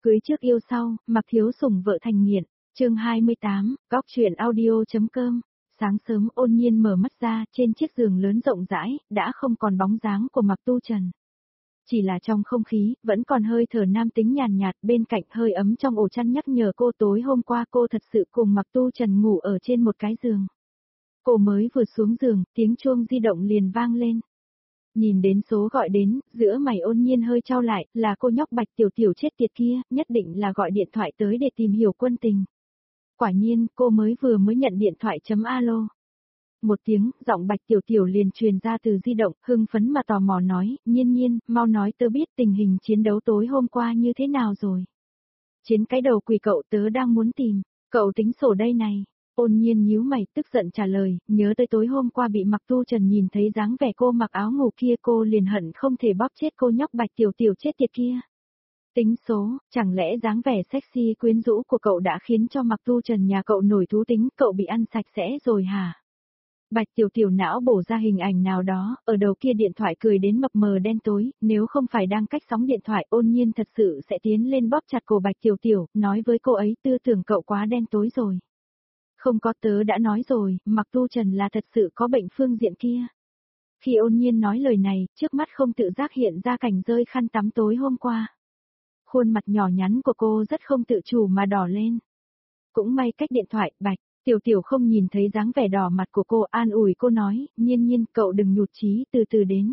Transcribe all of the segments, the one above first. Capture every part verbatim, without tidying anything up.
Cưới trước yêu sau, Mặc Thiếu Sủng vợ thành nghiện, chương hai mươi tám, góc truyện audio.com. Sáng sớm Ôn Nhiên mở mắt ra, trên chiếc giường lớn rộng rãi, đã không còn bóng dáng của Mặc Tu Trần. Chỉ là trong không khí, vẫn còn hơi thở nam tính nhàn nhạt, bên cạnh hơi ấm trong ổ chăn nhắc nhở cô tối hôm qua cô thật sự cùng Mặc Tu Trần ngủ ở trên một cái giường. Cô mới vừa xuống giường, tiếng chuông di động liền vang lên. Nhìn đến số gọi đến, giữa mày Ôn Nhiên hơi trao lại, là cô nhóc Bạch Tiểu Tiểu chết tiệt kia, nhất định là gọi điện thoại tới để tìm hiểu quân tình. Quả nhiên, cô mới vừa mới nhận điện thoại chấm alo. Một tiếng, giọng Bạch Tiểu Tiểu liền truyền ra từ di động, hưng phấn mà tò mò nói, Nhiên Nhiên, mau nói tớ biết tình hình chiến đấu tối hôm qua như thế nào rồi. Chiến cái đầu quỷ cậu tớ đang muốn tìm, cậu tính sổ đây này. Ôn Nhiên nhíu mày, tức giận trả lời, nhớ tới tối hôm qua bị Mặc Tu Trần nhìn thấy dáng vẻ cô mặc áo ngủ kia cô liền hận không thể bóp chết cô nhóc Bạch Tiểu Tiểu chết tiệt kia. Tính số, chẳng lẽ dáng vẻ sexy quyến rũ của cậu đã khiến cho Mặc Tu Trần nhà cậu nổi thú tính, cậu bị ăn sạch sẽ rồi hả? Bạch Tiểu Tiểu não bổ ra hình ảnh nào đó, ở đầu kia điện thoại cười đến mập mờ đen tối, nếu không phải đang cách sóng điện thoại Ôn Nhiên thật sự sẽ tiến lên bóp chặt cổ Bạch Tiểu Tiểu, nói với cô ấy tư tưởng cậu quá đen tối rồi. Không có tớ đã nói rồi, Mặc Tu Trần là thật sự có bệnh phương diện kia. Khi Ôn Nhiên nói lời này, trước mắt không tự giác hiện ra cảnh rơi khăn tắm tối hôm qua. Khuôn mặt nhỏ nhắn của cô rất không tự chủ mà đỏ lên. Cũng may cách điện thoại, Bạch Tiểu Tiểu không nhìn thấy dáng vẻ đỏ mặt của cô, an ủi cô nói, Nhiên Nhiên cậu đừng nhụt chí, từ từ đến.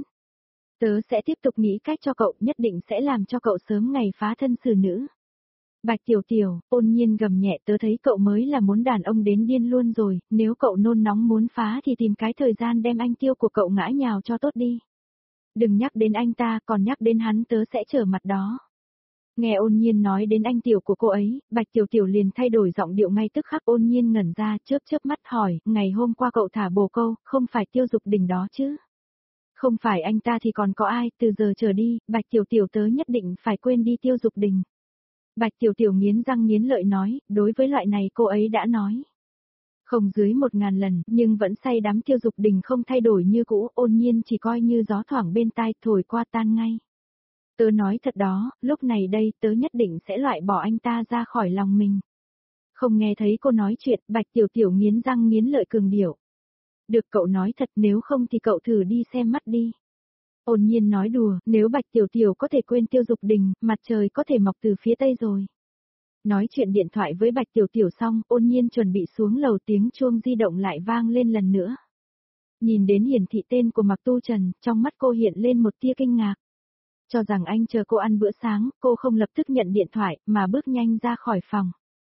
Tớ sẽ tiếp tục nghĩ cách cho cậu, nhất định sẽ làm cho cậu sớm ngày phá thân xử nữ. Bạch Tiểu Tiểu, Ôn Nhiên gầm nhẹ, tớ thấy cậu mới là muốn đàn ông đến điên luôn rồi, nếu cậu nôn nóng muốn phá thì tìm cái thời gian đem anh tiêu của cậu ngã nhào cho tốt đi. Đừng nhắc đến anh ta, còn nhắc đến hắn tớ sẽ trở mặt đó. Nghe Ôn Nhiên nói đến anh tiểu của cô ấy, Bạch Tiểu Tiểu liền thay đổi giọng điệu ngay tức khắc. Ôn Nhiên ngẩn ra, chớp chớp mắt hỏi, ngày hôm qua cậu thả bồ câu, không phải Tiêu Dục Đình đó chứ? Không phải anh ta thì còn có ai, từ giờ trở đi, Bạch Tiểu Tiểu tớ nhất định phải quên đi Tiêu Dục Đình. Bạch Tiểu Tiểu nghiến răng nghiến lợi nói, đối với loại này cô ấy đã nói. Không dưới một ngàn lần, nhưng vẫn say đắm Tiêu Dục Đình không thay đổi như cũ, Ôn Nhiên chỉ coi như gió thoảng bên tai, thổi qua tan ngay. Tớ nói thật đó, lúc này đây tớ nhất định sẽ loại bỏ anh ta ra khỏi lòng mình. Không nghe thấy cô nói chuyện, Bạch Tiểu Tiểu nghiến răng nghiến lợi cường điệu. Được cậu nói thật, nếu không thì cậu thử đi xem mắt đi. Ôn Nhiên nói đùa, nếu Bạch Tiểu Tiểu có thể quên Tiêu Dục Đình, mặt trời có thể mọc từ phía tây rồi. Nói chuyện điện thoại với Bạch Tiểu Tiểu xong, Ôn Nhiên chuẩn bị xuống lầu, tiếng chuông di động lại vang lên lần nữa. Nhìn đến hiển thị tên của Mặc Tu Trần, trong mắt cô hiện lên một tia kinh ngạc. Cho rằng anh chờ cô ăn bữa sáng, cô không lập tức nhận điện thoại, mà bước nhanh ra khỏi phòng.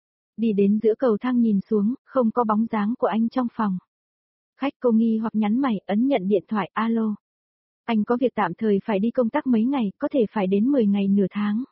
Đi đến giữa cầu thang nhìn xuống, không có bóng dáng của anh trong phòng. Khách cô nghi hoặc nhắn mày, ấn nhận điện thoại, alo. Anh có việc tạm thời phải đi công tác mấy ngày, có thể phải đến mười ngày nửa tháng.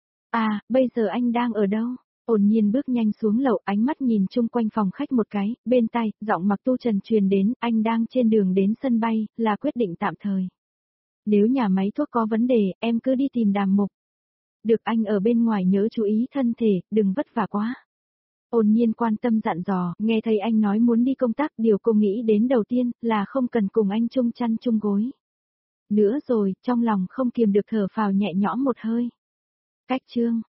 À, bây giờ anh đang ở đâu? Ôn Nhiên bước nhanh xuống lầu, ánh mắt nhìn chung quanh phòng khách một cái, bên tai, giọng Mặc Tu Trần truyền đến, anh đang trên đường đến sân bay, là quyết định tạm thời. Nếu nhà máy thuốc có vấn đề, em cứ đi tìm Đàm Mục. Được anh ở bên ngoài nhớ chú ý thân thể, đừng vất vả quá. Ôn Nhiên quan tâm dặn dò, nghe thấy anh nói muốn đi công tác, điều cô nghĩ đến đầu tiên là không cần cùng anh chung chăn chung gối. Nữa rồi, trong lòng không kiềm được thở phào nhẹ nhõm một hơi. Cách chương,